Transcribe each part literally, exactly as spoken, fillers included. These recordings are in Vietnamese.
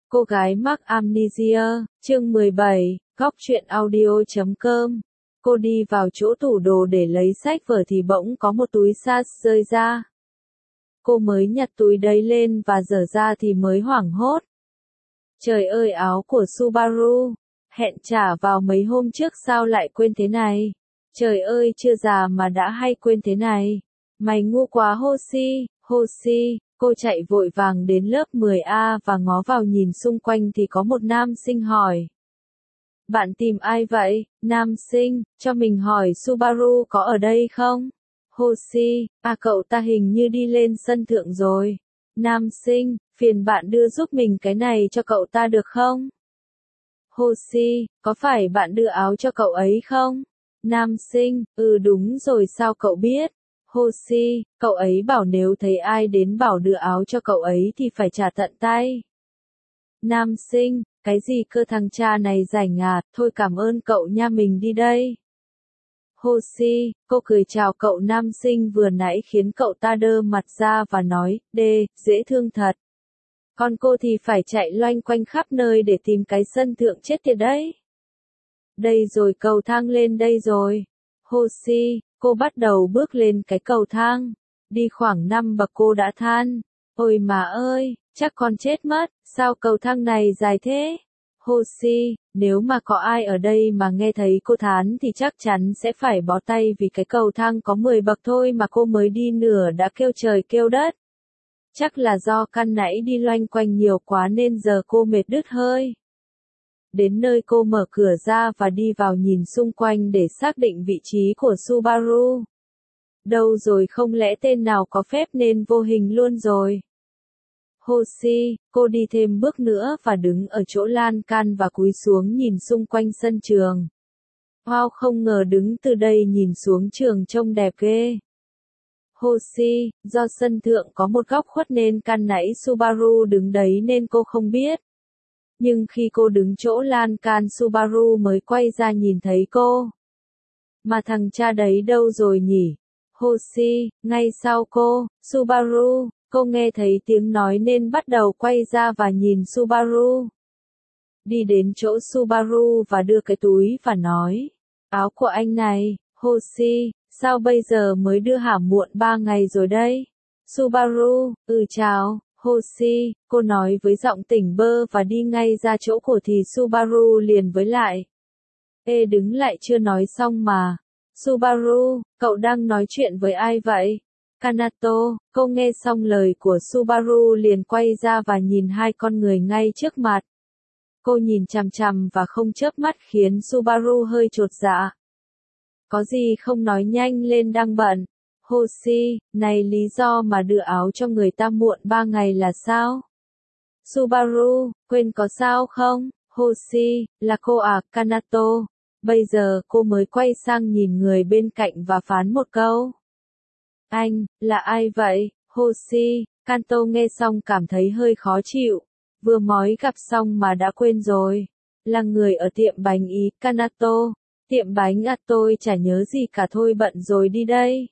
Cô gái mắc amnesia, chương mười bảy, góc truyện audio chấm com. Cô đi vào chỗ tủ đồ để lấy sách vở thì bỗng có một túi sas rơi ra. Cô mới nhặt túi đấy lên và dở ra thì mới hoảng hốt. Trời ơi, áo của Subaru, hẹn trả vào mấy hôm trước sao lại quên thế này? Trời ơi, chưa già mà đã hay quên thế này. Mày ngu quá Hoshi, Hoshi. Cô chạy vội vàng đến lớp mười A và ngó vào nhìn xung quanh thì có một nam sinh hỏi. Bạn tìm ai vậy? Nam sinh, cho mình hỏi Subaru có ở đây không? Hoshi, à cậu ta hình như đi lên sân thượng rồi. Nam sinh, phiền bạn đưa giúp mình cái này cho cậu ta được không? Hoshi, có phải bạn đưa áo cho cậu ấy không? Nam sinh, ừ đúng rồi, sao cậu biết? Hoshi, cậu ấy bảo nếu thấy ai đến bảo đưa áo cho cậu ấy thì phải trả tận tay. Nam sinh, cái gì cơ, thằng cha này rảnh à, thôi cảm ơn cậu nha, mình đi đây. Hoshi, cô cười chào cậu nam sinh vừa nãy khiến cậu ta đơ mặt ra và nói, đê, dễ thương thật. Còn cô thì phải chạy loanh quanh khắp nơi để tìm cái sân thượng chết tiệt đấy. Đây rồi, cầu thang lên đây rồi. Hoshi, cô bắt đầu bước lên cái cầu thang. Đi khoảng năm bậc cô đã than. Ôi mà ơi, chắc con chết mất, sao cầu thang này dài thế? Hoshi, nếu mà có ai ở đây mà nghe thấy cô thán thì chắc chắn sẽ phải bó tay vì cái cầu thang có mười bậc thôi mà cô mới đi nửa đã kêu trời kêu đất. Chắc là do căn nãy đi loanh quanh nhiều quá nên giờ cô mệt đứt hơi. Đến nơi cô mở cửa ra và đi vào nhìn xung quanh để xác định vị trí của Subaru. Đâu rồi, không lẽ tên nào có phép nên vô hình luôn rồi? Hoshi, cô đi thêm bước nữa và đứng ở chỗ lan can và cúi xuống nhìn xung quanh sân trường. Wow, không ngờ đứng từ đây nhìn xuống trường trông đẹp ghê. Hoshi, do sân thượng có một góc khuất nên căn nãy Subaru đứng đấy nên cô không biết. Nhưng khi cô đứng chỗ lan can Subaru mới quay ra nhìn thấy cô. Mà thằng cha đấy đâu rồi nhỉ? Hoshi, ngay sau cô, Subaru, cô nghe thấy tiếng nói nên bắt đầu quay ra và nhìn Subaru. Đi đến chỗ Subaru và đưa cái túi và nói, áo của anh này. Hoshi, sao bây giờ mới đưa hả, muộn ba ngày rồi đấy. Subaru, ừ chào. Hoshi, cô nói với giọng tỉnh bơ và đi ngay ra chỗ của thì Subaru liền với lại. Ê, đứng lại, chưa nói xong mà. Subaru, cậu đang nói chuyện với ai vậy? Kanato, cô nghe xong lời của Subaru liền quay ra và nhìn hai con người ngay trước mặt. Cô nhìn chằm chằm và không chớp mắt khiến Subaru hơi chột dạ. Có gì không nói nhanh lên, đang bận. Hoshi, này lý do mà đưa áo cho người ta muộn ba ngày là sao? Subaru, quên có sao không? Hoshi, là cô à, Kanato. Bây giờ cô mới quay sang nhìn người bên cạnh và phán một câu. Anh, là ai vậy? Hoshi, Kanto nghe xong cảm thấy hơi khó chịu. Vừa mới gặp xong mà đã quên rồi. Là người ở tiệm bánh ý, Kanato. Tiệm bánh à, tôi chả nhớ gì cả, thôi bận rồi đi đây.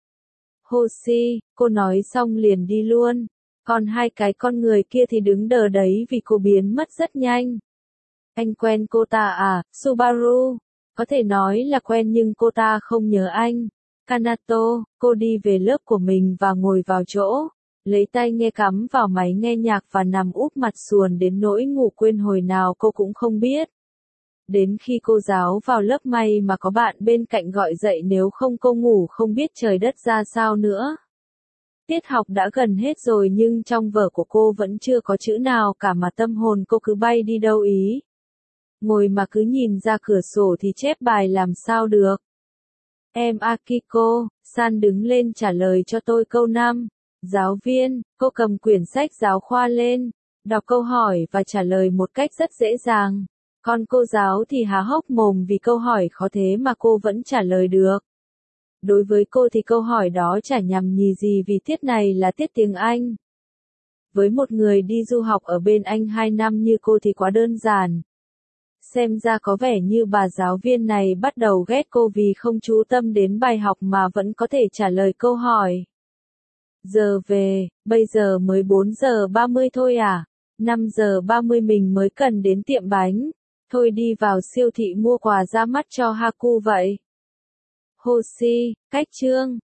Hoshi, cô nói xong liền đi luôn. Còn hai cái con người kia thì đứng đờ đấy vì cô biến mất rất nhanh. Anh quen cô ta à, Subaru? Có thể nói là quen nhưng cô ta không nhớ anh. Kanato, cô đi về lớp của mình và ngồi vào chỗ. Lấy tai nghe cắm vào máy nghe nhạc và nằm úp mặt xuồn đến nỗi ngủ quên hồi nào cô cũng không biết. Đến khi cô giáo vào lớp may mà có bạn bên cạnh gọi dậy, nếu không cô ngủ không biết trời đất ra sao nữa. Tiết học đã gần hết rồi nhưng trong vở của cô vẫn chưa có chữ nào cả mà tâm hồn cô cứ bay đi đâu ý. Ngồi mà cứ nhìn ra cửa sổ thì chép bài làm sao được. Em Akiko, San đứng lên trả lời cho tôi câu năm. Giáo viên, cô cầm quyển sách giáo khoa lên, đọc câu hỏi và trả lời một cách rất dễ dàng. Còn cô giáo thì há hốc mồm vì câu hỏi khó thế mà cô vẫn trả lời được. Đối với cô thì câu hỏi đó chả nhằm nhì gì vì tiết này là tiết tiếng Anh. Với một người đi du học ở bên Anh hai năm như cô thì quá đơn giản. Xem ra có vẻ như bà giáo viên này bắt đầu ghét cô vì không chú tâm đến bài học mà vẫn có thể trả lời câu hỏi. Giờ về, bây giờ mới bốn giờ ba mươi thôi à? năm giờ ba mươi mình mới cần đến tiệm bánh. Thôi đi vào siêu thị mua quà ra mắt cho Haku vậy. Hoshi, cách chương.